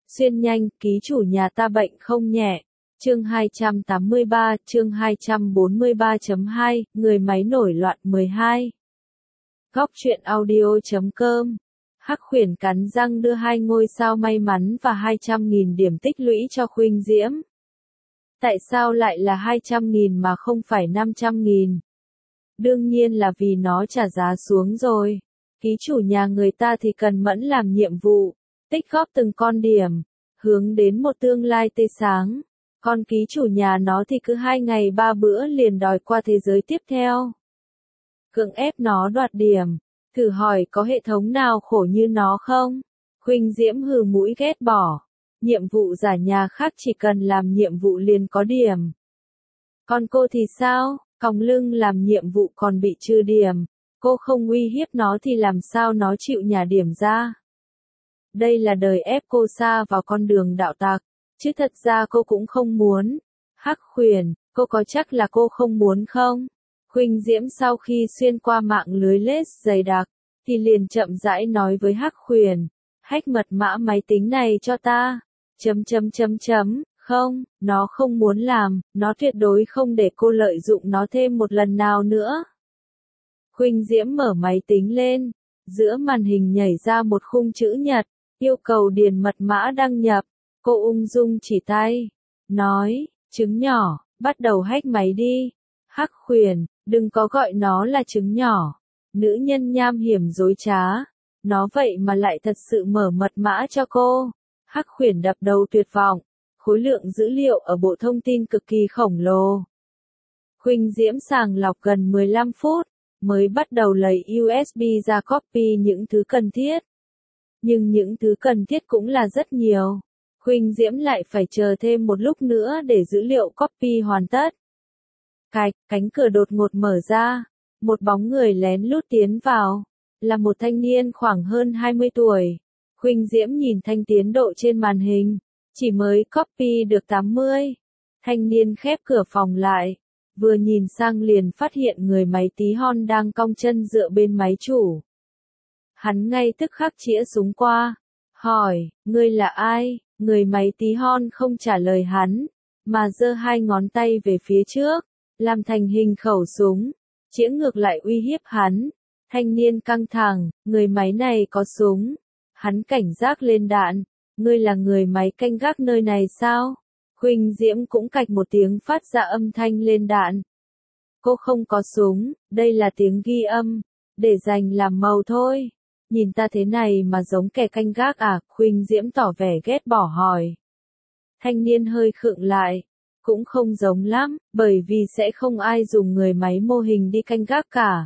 Xuyên nhanh, ký chủ nhà ta bệnh không nhẹ. Chương 283, chương 243.2, người máy nổi loạn 12. Góc truyện audio.com. Hắc Khuyển cắn răng đưa 2 ngôi sao may mắn và 200.000 điểm tích lũy cho Khuynh Diễm. Tại sao lại là 200.000 mà không phải 500.000? Đương nhiên là vì nó trả giá xuống rồi. Ký chủ nhà người ta thì cần mẫn làm nhiệm vụ, tích góp từng con điểm, hướng đến một tương lai tươi sáng. Còn ký chủ nhà nó thì cứ 2 ngày 3 bữa liền đòi qua thế giới tiếp theo. Cưỡng ép nó đoạt điểm. Thử hỏi có hệ thống nào khổ như nó không? Khuynh Diễm hừ mũi ghét bỏ. Nhiệm vụ giả nhà khác chỉ cần làm nhiệm vụ liền có điểm. Còn cô thì sao? Còng lưng làm nhiệm vụ còn bị trừ điểm. Cô không uy hiếp nó thì làm sao nó chịu nhả điểm ra? Đây là đời ép cô sa vào con đường đạo tặc, chứ thật ra cô cũng không muốn. Hắc Khuyển, cô có chắc là cô không muốn không? Khuynh Diễm sau khi xuyên qua mạng lưới lết dày đặc, thì liền chậm rãi nói với Hắc Khuyển, hack mật mã máy tính này cho ta. Không, nó không muốn làm, nó tuyệt đối không để cô lợi dụng nó thêm một lần nào nữa. Khuynh Diễm mở máy tính lên, giữa màn hình nhảy ra một khung chữ nhật, yêu cầu điền mật mã đăng nhập. Cô ung dung chỉ tay, nói, trứng nhỏ, bắt đầu hack máy đi. Hắc Khuyển, đừng có gọi nó là trứng nhỏ. Nữ nhân nham hiểm dối trá. Nó vậy mà lại thật sự mở mật mã cho cô. Hắc Khuyển đập đầu tuyệt vọng. Khối lượng dữ liệu ở bộ thông tin cực kỳ khổng lồ. Khuynh Diễm sàng lọc gần 15 phút, mới bắt đầu lấy USB ra copy những thứ cần thiết. Nhưng những thứ cần thiết cũng là rất nhiều. Khuynh Diễm lại phải chờ thêm một lúc nữa để dữ liệu copy hoàn tất. Cánh cửa đột ngột mở ra, một bóng người lén lút tiến vào, là một thanh niên khoảng hơn 20 tuổi. Khuynh Diễm nhìn thanh tiến độ trên màn hình, chỉ mới copy được 80. Thanh niên khép cửa phòng lại, vừa nhìn sang liền phát hiện người máy tí hon đang cong chân dựa bên máy chủ. Hắn ngay tức khắc chĩa súng qua, hỏi, ngươi là ai? Người máy tí hon không trả lời hắn, mà giơ 2 ngón tay về phía trước, làm thành hình khẩu súng, chĩa ngược lại uy hiếp hắn. Thanh niên căng thẳng, người máy này có súng. Hắn cảnh giác lên đạn, ngươi là người máy canh gác nơi này sao? Khuynh Diễm cũng cạch một tiếng phát ra âm thanh lên đạn. Cô không có súng, đây là tiếng ghi âm, để dành làm màu thôi. Nhìn ta thế này mà giống kẻ canh gác à? Khuynh Diễm tỏ vẻ ghét bỏ hỏi. Thanh niên hơi khựng lại, cũng không giống lắm, bởi vì sẽ không ai dùng người máy mô hình đi canh gác cả.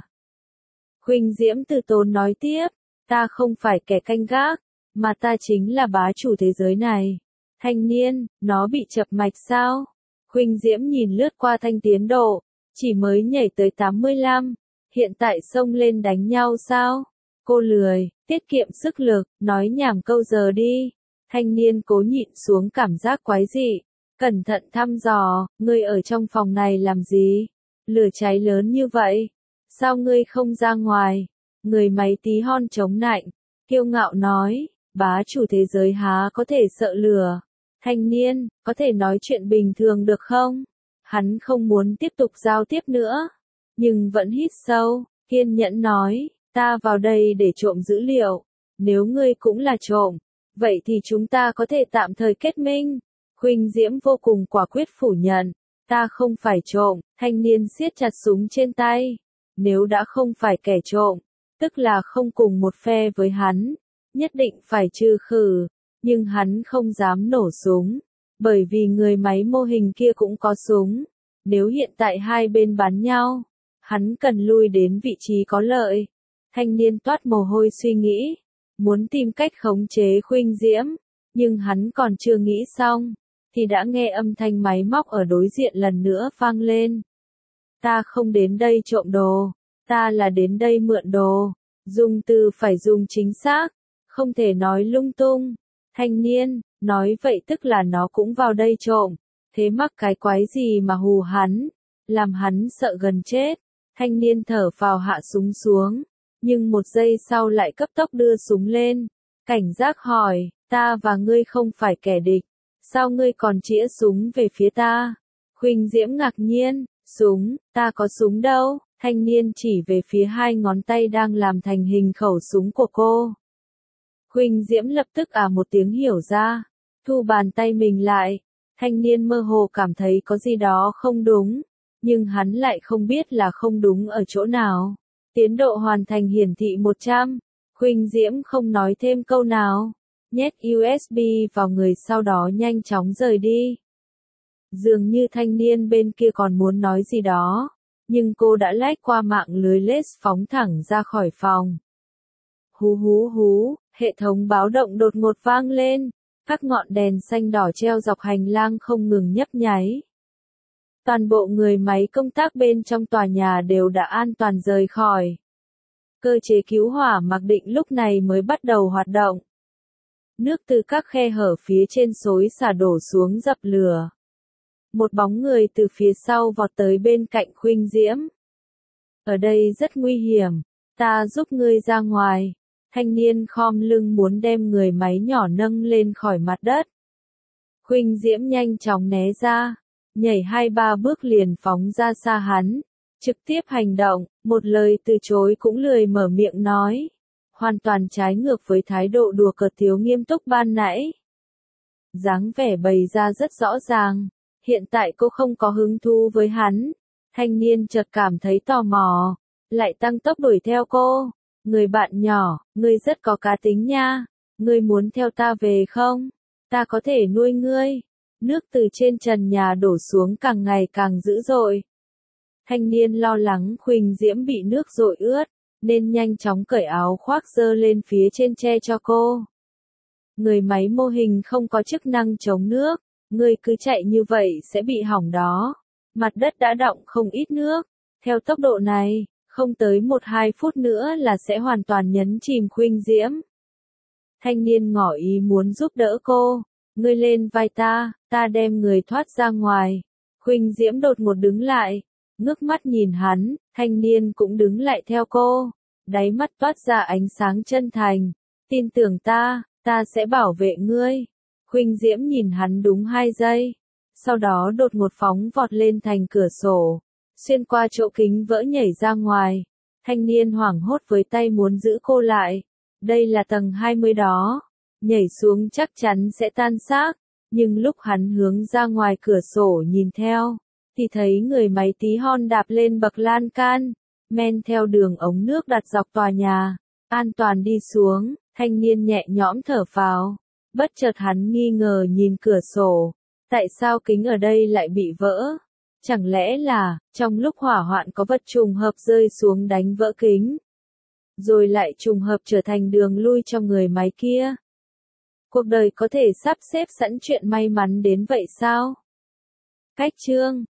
Khuynh Diễm từ tốn nói tiếp, ta không phải kẻ canh gác, mà ta chính là bá chủ thế giới này. Thanh niên, nó bị chập mạch sao? Khuynh Diễm nhìn lướt qua thanh tiến độ, chỉ mới nhảy tới 85, hiện tại xông lên đánh nhau sao? Cô lười, tiết kiệm sức lực, nói nhảm câu giờ đi. Thanh niên cố nhịn xuống cảm giác quái dị, cẩn thận thăm dò, ngươi ở trong phòng này làm gì? Lửa cháy lớn như vậy, sao ngươi không ra ngoài? Người máy tí hon chống nạnh, kiêu ngạo nói, bá chủ thế giới há có thể sợ lửa. Thanh niên, có thể nói chuyện bình thường được không? Hắn không muốn tiếp tục giao tiếp nữa, nhưng vẫn hít sâu, kiên nhẫn nói, ta vào đây để trộm dữ liệu. Nếu ngươi cũng là trộm, vậy thì chúng ta có thể tạm thời kết minh. Khuynh Diễm vô cùng quả quyết phủ nhận, ta không phải trộm. Thanh niên siết chặt súng trên tay. Nếu đã không phải kẻ trộm, tức là không cùng một phe với hắn, nhất định phải trừ khử. Nhưng hắn không dám nổ súng, bởi vì người máy mô hình kia cũng có súng. Nếu hiện tại hai bên bắn nhau, hắn cần lui đến vị trí có lợi. Thanh niên toát mồ hôi suy nghĩ, muốn tìm cách khống chế Khuynh Diễm, nhưng hắn còn chưa nghĩ xong, thì đã nghe âm thanh máy móc ở đối diện lần nữa vang lên. Ta không đến đây trộm đồ, ta là đến đây mượn đồ. Dùng từ phải dùng chính xác, không thể nói lung tung. Thanh niên, nói vậy tức là nó cũng vào đây trộm, thế mắc cái quái gì mà hù hắn, làm hắn sợ gần chết. Thanh niên thở phào hạ súng xuống, nhưng một giây sau lại cấp tốc đưa súng lên, Cảnh giác hỏi, ta và ngươi không phải kẻ địch, sao ngươi còn chĩa súng về phía ta? Khuynh Diễm ngạc nhiên, súng, ta có súng đâu? Thanh niên chỉ về phía hai ngón tay đang làm thành hình khẩu súng của cô. Khuynh Diễm lập tức một tiếng hiểu ra, thu bàn tay mình lại. Thanh niên mơ hồ cảm thấy có gì đó không đúng, nhưng hắn lại không biết là không đúng ở chỗ nào. Tiến độ hoàn thành hiển thị 100. Khuynh Diễm không nói thêm câu nào, nhét USB vào người sau đó nhanh chóng rời đi. Dường như thanh niên bên kia còn muốn nói gì đó, nhưng cô đã lách qua mạng lưới led phóng thẳng ra khỏi phòng. Hú hú hú, hệ thống báo động đột ngột vang lên, các ngọn đèn xanh đỏ treo dọc hành lang không ngừng nhấp nháy. Toàn bộ người máy công tác bên trong tòa nhà đều đã an toàn rời khỏi. Cơ chế cứu hỏa mặc định lúc này mới bắt đầu hoạt động. Nước từ các khe hở phía trên xối xả đổ xuống dập lửa. Một bóng người từ phía sau vọt tới bên cạnh Khuynh Diễm. Ở đây rất nguy hiểm, ta giúp ngươi ra ngoài. Thanh niên khom lưng muốn đem người máy nhỏ nâng lên khỏi mặt đất. Khuynh Diễm nhanh chóng né ra, nhảy 2-3 bước liền phóng ra xa hắn, trực tiếp hành động, một lời từ chối cũng lười mở miệng nói. Hoàn toàn trái ngược với thái độ đùa cợt thiếu nghiêm túc ban nãy. Dáng vẻ bày ra rất rõ ràng, hiện tại cô không có hứng thú với hắn. Thanh niên chợt cảm thấy tò mò, lại tăng tốc đuổi theo cô. Người bạn nhỏ, ngươi rất có cá tính nha, ngươi muốn theo ta về không? Ta có thể nuôi ngươi. Nước từ trên trần nhà đổ xuống càng ngày càng dữ dội. Thanh niên lo lắng Khuynh Diễm bị nước dội ướt, nên nhanh chóng cởi áo khoác giơ lên phía trên che cho cô. Người máy mô hình không có chức năng chống nước, ngươi cứ chạy như vậy sẽ bị hỏng đó. Mặt đất đã đọng không ít nước, theo tốc độ này, không tới 1-2 phút nữa là sẽ hoàn toàn nhấn chìm Khuynh Diễm. Thanh niên ngỏ ý muốn giúp đỡ cô, ngươi lên vai ta, ta đem người thoát ra ngoài. Khuynh Diễm đột ngột đứng lại, ngước mắt nhìn hắn, thanh niên cũng đứng lại theo cô, đáy mắt toát ra ánh sáng chân thành, tin tưởng ta, ta sẽ bảo vệ ngươi. Khuynh Diễm nhìn hắn đúng 2 giây, sau đó đột ngột phóng vọt lên thành cửa sổ, xuyên qua chỗ kính vỡ nhảy ra ngoài. Thanh niên hoảng hốt với tay muốn giữ cô lại, đây là tầng 20 đó, nhảy xuống chắc chắn sẽ tan xác, nhưng lúc hắn hướng ra ngoài cửa sổ nhìn theo, thì thấy người máy tí hon đạp lên bậc lan can, men theo đường ống nước đặt dọc tòa nhà, an toàn đi xuống. Thanh niên nhẹ nhõm thở phào, bất chợt hắn nghi ngờ nhìn cửa sổ, tại sao kính ở đây lại bị vỡ? Chẳng lẽ là, trong lúc hỏa hoạn có vật trùng hợp rơi xuống đánh vỡ kính, rồi lại trùng hợp trở thành đường lui cho người máy kia? Cuộc đời có thể sắp xếp sẵn chuyện may mắn đến vậy sao? Cách chương